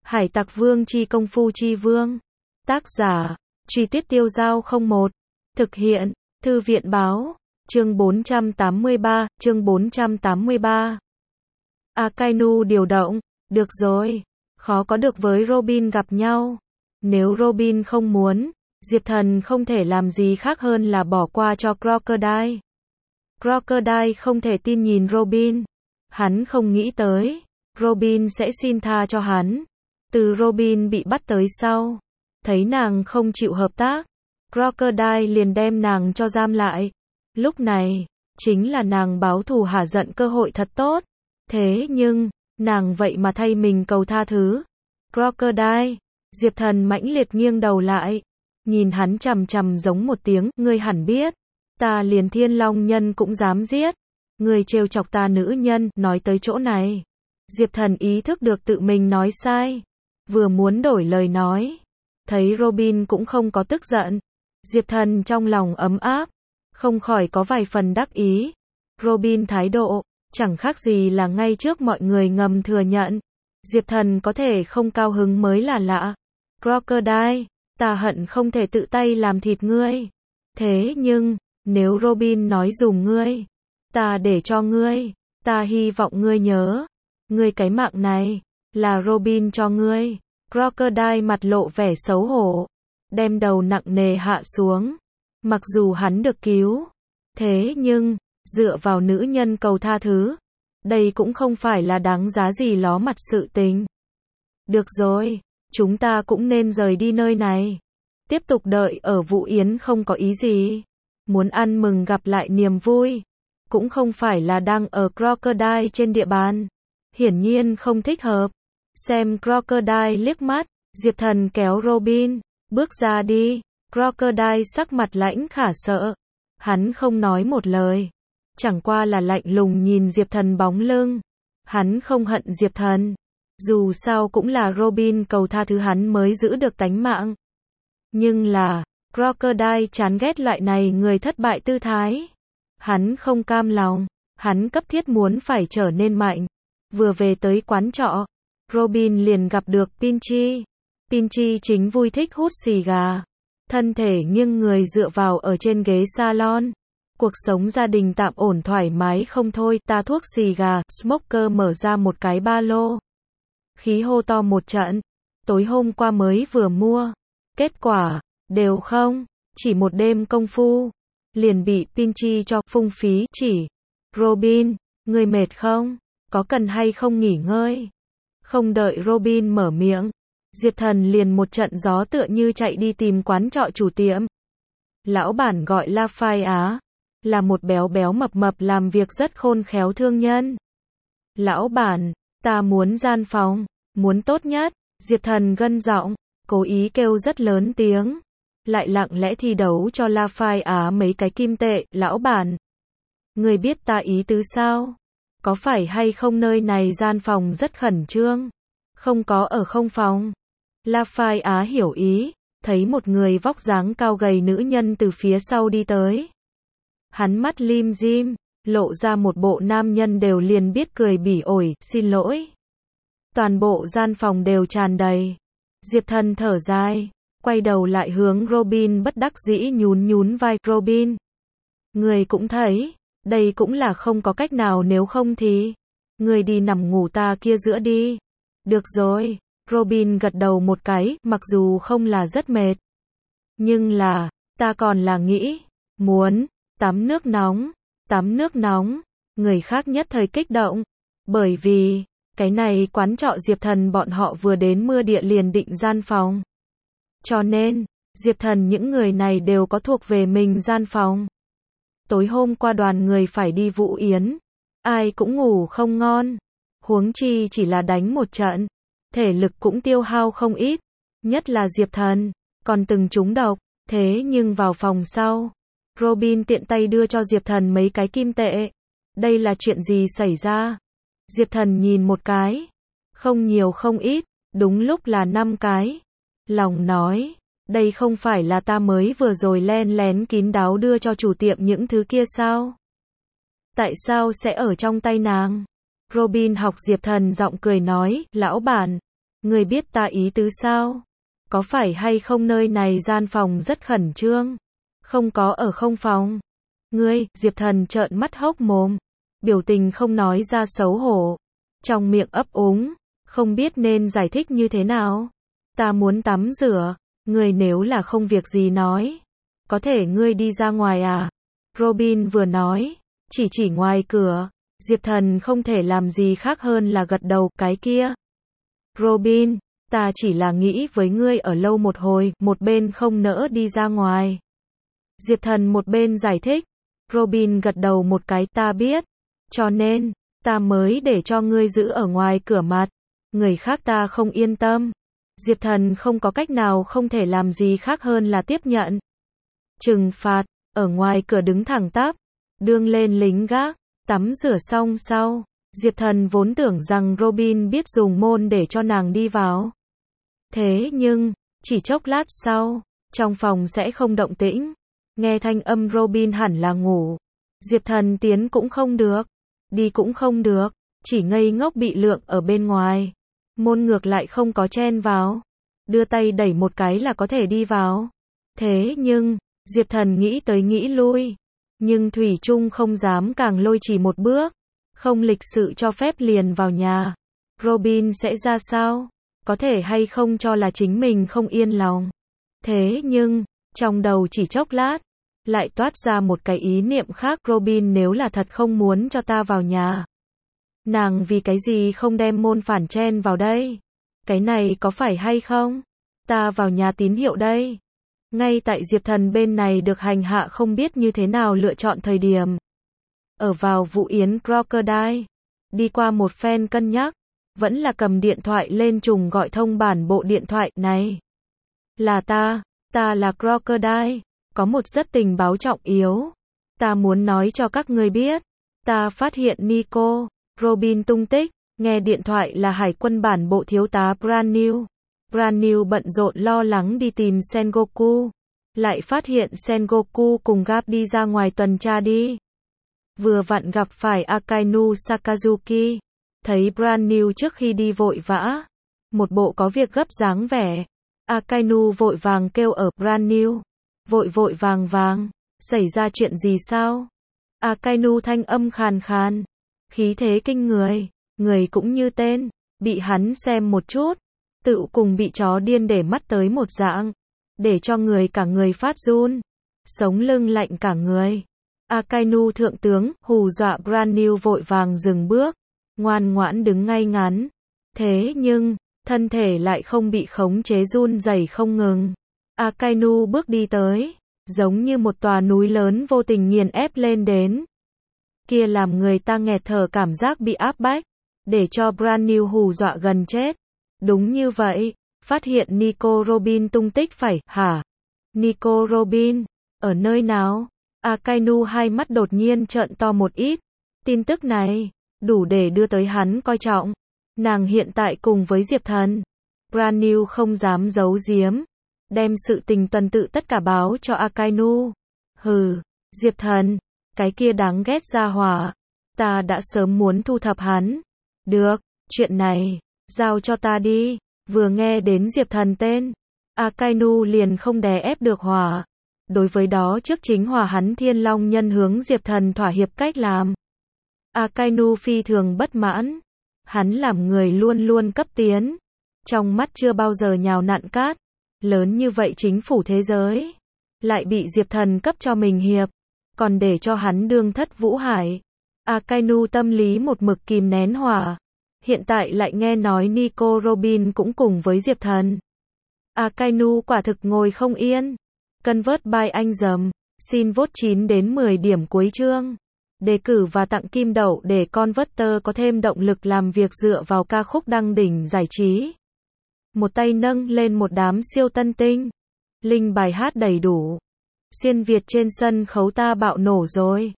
Hải Tặc Vương chi công phu chi vương. Tác giả, Truy Tuyết Tiêu Dao 01. Thực hiện, Thư viện Báo. Chương 483, chương 483. Akainu điều động. Được rồi. Khó có được với Robin gặp nhau. Nếu Robin không muốn, Diệp Thần không thể làm gì khác hơn là bỏ qua cho Crocodile. Crocodile không thể tin nhìn Robin. Hắn không nghĩ tới Robin sẽ xin tha cho hắn. Từ Robin bị bắt tới sau, thấy nàng không chịu hợp tác, Crocodile liền đem nàng cho giam lại. Lúc này, chính là nàng báo thù hả giận cơ hội thật tốt. Thế nhưng, nàng vậy mà thay mình cầu tha thứ. Crocodile, Diệp Thần mãnh liệt nghiêng đầu lại, nhìn hắn chằm chằm giống một tiếng, ngươi hẳn biết, ta liền Thiên Long nhân cũng dám giết. Ngươi trêu chọc ta nữ nhân, nói tới chỗ này. Diệp Thần ý thức được tự mình nói sai. Vừa muốn đổi lời nói. Thấy Robin cũng không có tức giận. Diệp Thần trong lòng ấm áp. Không khỏi có vài phần đắc ý. Robin thái độ, chẳng khác gì là ngay trước mọi người ngầm thừa nhận. Diệp Thần có thể không cao hứng mới là lạ. Crocodile, ta hận không thể tự tay làm thịt ngươi. Thế nhưng, nếu Robin nói dùng ngươi, ta để cho ngươi, ta hy vọng ngươi nhớ. Ngươi cái mạng này, là Robin cho ngươi. Crocodile mặt lộ vẻ xấu hổ, đem đầu nặng nề hạ xuống. Mặc dù hắn được cứu, thế nhưng, dựa vào nữ nhân cầu tha thứ, đây cũng không phải là đáng giá gì ló mặt sự tình. Được rồi, chúng ta cũng nên rời đi nơi này. Tiếp tục đợi ở Vũ Yến không có ý gì. Muốn ăn mừng gặp lại niềm vui. Cũng không phải là đang ở Crocodile trên địa bàn. Hiển nhiên không thích hợp. Xem Crocodile liếc mắt, Diệp Thần kéo Robin, bước ra đi. Crocodile sắc mặt lãnh khả sợ. Hắn không nói một lời. Chẳng qua là lạnh lùng nhìn Diệp Thần bóng lưng. Hắn không hận Diệp Thần. Dù sao cũng là Robin cầu tha thứ hắn mới giữ được tánh mạng. Nhưng là, Crocodile chán ghét loại này người thất bại tư thái. Hắn không cam lòng. Hắn cấp thiết muốn phải trở nên mạnh. Vừa về tới quán trọ, Robin liền gặp được Pinchy. Pinchy chính vui thích hút xì gà. Thân thể nghiêng người dựa vào ở trên ghế salon. Cuộc sống gia đình tạm ổn thoải mái không thôi. Ta thuốc xì gà, Smoker mở ra một cái ba lô. Khí hô to một trận. Tối hôm qua mới vừa mua. Kết quả, đều không. Chỉ một đêm công phu. Liền bị Pinchy cho phung phí. Chỉ, Robin, ngươi mệt không? Có cần hay không nghỉ ngơi? Không đợi Robin mở miệng, Diệp Thần liền một trận gió tựa như chạy đi tìm quán trọ chủ tiệm. Lão bản gọi La Phai Á, là một béo béo mập mập làm việc rất khôn khéo thương nhân. Lão bản, ta muốn gian phòng, muốn tốt nhất. Diệp Thần gân giọng, cố ý kêu rất lớn tiếng, lại lặng lẽ thi đấu cho La Phai Á mấy cái kim tệ. Lão bản, người biết ta ý tứ sao? Có phải hay không nơi này gian phòng rất khẩn trương? Không có ở không phòng. La Phai Á hiểu ý, thấy một người vóc dáng cao gầy nữ nhân từ phía sau đi tới. Hắn mắt lim dim, lộ ra một bộ nam nhân đều liền biết cười bỉ ổi, xin lỗi. Toàn bộ gian phòng đều tràn đầy. Diệp Thần thở dài, quay đầu lại hướng Robin bất đắc dĩ nhún nhún vai. Robin, người cũng thấy, đây cũng là không có cách nào, nếu không thì người đi nằm ngủ ta kia giữa đi. Được rồi, Robin gật đầu một cái, mặc dù không là rất mệt. Nhưng là, ta còn là nghĩ, muốn, tắm nước nóng, tắm nước nóng. Người khác nhất thời kích động, bởi vì, cái này quán trọ Diệp Thần bọn họ vừa đến mưa địa liền định gian phòng. Cho nên, Diệp Thần những người này đều có thuộc về mình gian phòng. Tối hôm qua đoàn người phải đi Vũ Yến, ai cũng ngủ không ngon. Huống chi chỉ là đánh một trận, thể lực cũng tiêu hao không ít. Nhất là Diệp Thần, còn từng trúng độc. Thế nhưng vào phòng sau, Robin tiện tay đưa cho Diệp Thần mấy cái kim tệ. Đây là chuyện gì xảy ra? Diệp Thần nhìn một cái, không nhiều không ít, đúng lúc là 5 cái. Lòng nói, đây không phải là ta mới vừa rồi len lén kín đáo đưa cho chủ tiệm những thứ kia sao? Tại sao sẽ ở trong tay nàng? Robin học Diệp Thần giọng cười nói, lão bản, Ngươi biết ta ý tứ sao? Có phải hay không nơi này gian phòng rất khẩn trương? Không có ở không phòng. Ngươi, Diệp Thần trợn mắt hốc mồm. Biểu tình không nói ra xấu hổ. Trong miệng ấp úng. Không biết nên giải thích như thế nào. Ta muốn tắm rửa. Ngươi nếu là không việc gì nói. Có thể ngươi đi ra ngoài à? Robin vừa nói. Chỉ ngoài cửa. Diệp Thần không thể làm gì khác hơn là gật đầu. Cái kia. Robin, ta chỉ là nghĩ với ngươi ở lâu một hồi, một bên không nỡ đi ra ngoài. Diệp Thần một bên giải thích. Robin gật đầu một cái, ta biết. Cho nên, ta mới để cho ngươi giữ ở ngoài cửa mặt. Người khác ta không yên tâm. Diệp Thần không có cách nào không thể làm gì khác hơn là tiếp nhận. Trừng phạt, ở ngoài cửa đứng thẳng tắp. Đương lên lính gác, tắm rửa xong sau. Diệp Thần vốn tưởng rằng Robin biết dùng môn để cho nàng đi vào. Thế nhưng, chỉ chốc lát sau, trong phòng sẽ không động tĩnh. Nghe thanh âm Robin hẳn là ngủ. Diệp Thần tiến cũng không được, đi cũng không được, chỉ ngây ngốc bị lượng ở bên ngoài. Môn ngược lại không có chen vào. Đưa tay đẩy một cái là có thể đi vào. Thế nhưng, Diệp Thần nghĩ tới nghĩ lui. Nhưng Thủy Chung không dám càng lôi chỉ một bước. Không lịch sự cho phép liền vào nhà. Robin sẽ ra sao? Có thể hay không cho là chính mình không yên lòng. Thế nhưng, trong đầu chỉ chốc lát, lại toát ra một cái ý niệm khác. Robin nếu là thật không muốn cho ta vào nhà. Nàng vì cái gì không đem môn phản chen vào đây? Cái này có phải hay không? Ta vào nhà tín hiệu đây. Ngay tại Diệp Thần bên này được hành hạ không biết như thế nào lựa chọn thời điểm. Ở vào Vũ Yến Crocodile. Đi qua một phen cân nhắc. Vẫn là cầm điện thoại lên trùng gọi thông bản bộ điện thoại này. Là ta là Crocodile. Có một rất tình báo trọng yếu. Ta muốn nói cho các ngươi biết. Ta phát hiện Nico, Robin tung tích. Nghe điện thoại là hải quân bản bộ thiếu tá Brand New. Brand New bận rộn lo lắng đi tìm Sengoku. Lại phát hiện Sengoku cùng Gap đi ra ngoài tuần tra đi. Vừa vặn gặp phải Akainu Sakazuki. Thấy Brand New trước khi đi vội vã. Một bộ có việc gấp dáng vẻ. Akainu vội vàng kêu ở Brand New. Vội vàng. Xảy ra chuyện gì sao? Akainu thanh âm khàn khàn. Khí thế kinh người. Người cũng như tên. Bị hắn xem một chút. Tự cùng bị chó điên để mắt tới một dạng. Để cho người cả người phát run. Sống lưng lạnh cả người. Akainu thượng tướng, hù dọa Brand New vội vàng dừng bước. Ngoan ngoãn đứng ngay ngắn. Thế nhưng, thân thể lại không bị khống chế run rẩy không ngừng. Akainu bước đi tới. Giống như một tòa núi lớn vô tình nghiền ép lên đến. Kia làm người ta nghẹt thở cảm giác bị áp bách. Để cho Brand New hù dọa gần chết. Đúng như vậy. Phát hiện Nico Robin tung tích phải, hả? Nico Robin? Ở nơi nào? Akainu hai mắt đột nhiên trợn to một ít. Tin tức này, đủ để đưa tới hắn coi trọng. Nàng hiện tại cùng với Diệp Thần. Brand New không dám giấu giếm. Đem sự tình tuần tự tất cả báo cho Akainu. Hừ, Diệp Thần, cái kia đáng ghét ra hỏa. Ta đã sớm muốn thu thập hắn. Được, chuyện này, giao cho ta đi. Vừa nghe đến Diệp Thần tên, Akainu liền không đè ép được hỏa. Đối với đó trước chính hòa hắn Thiên Long nhân hướng Diệp Thần thỏa hiệp cách làm. Akainu phi thường bất mãn. Hắn làm người luôn luôn cấp tiến. Trong mắt chưa bao giờ nhào nặn cát. Lớn như vậy chính phủ thế giới. Lại bị Diệp Thần cấp cho mình hiệp. Còn để cho hắn đương thất Vũ Hải. Akainu tâm lý một mực kìm nén hỏa. Hiện tại lại nghe nói Nico Robin cũng cùng với Diệp Thần. Akainu quả thực ngồi không yên. Convert by anh dầm. Xin vote 9 đến 10 điểm cuối chương. Đề cử và tặng kim đậu để Converter có thêm động lực làm việc dựa vào ca khúc đăng đỉnh giải trí. Một tay nâng lên một đám siêu tân tinh. Link bài hát đầy đủ. Xuyên Việt trên sân khấu ta bạo nổ rồi.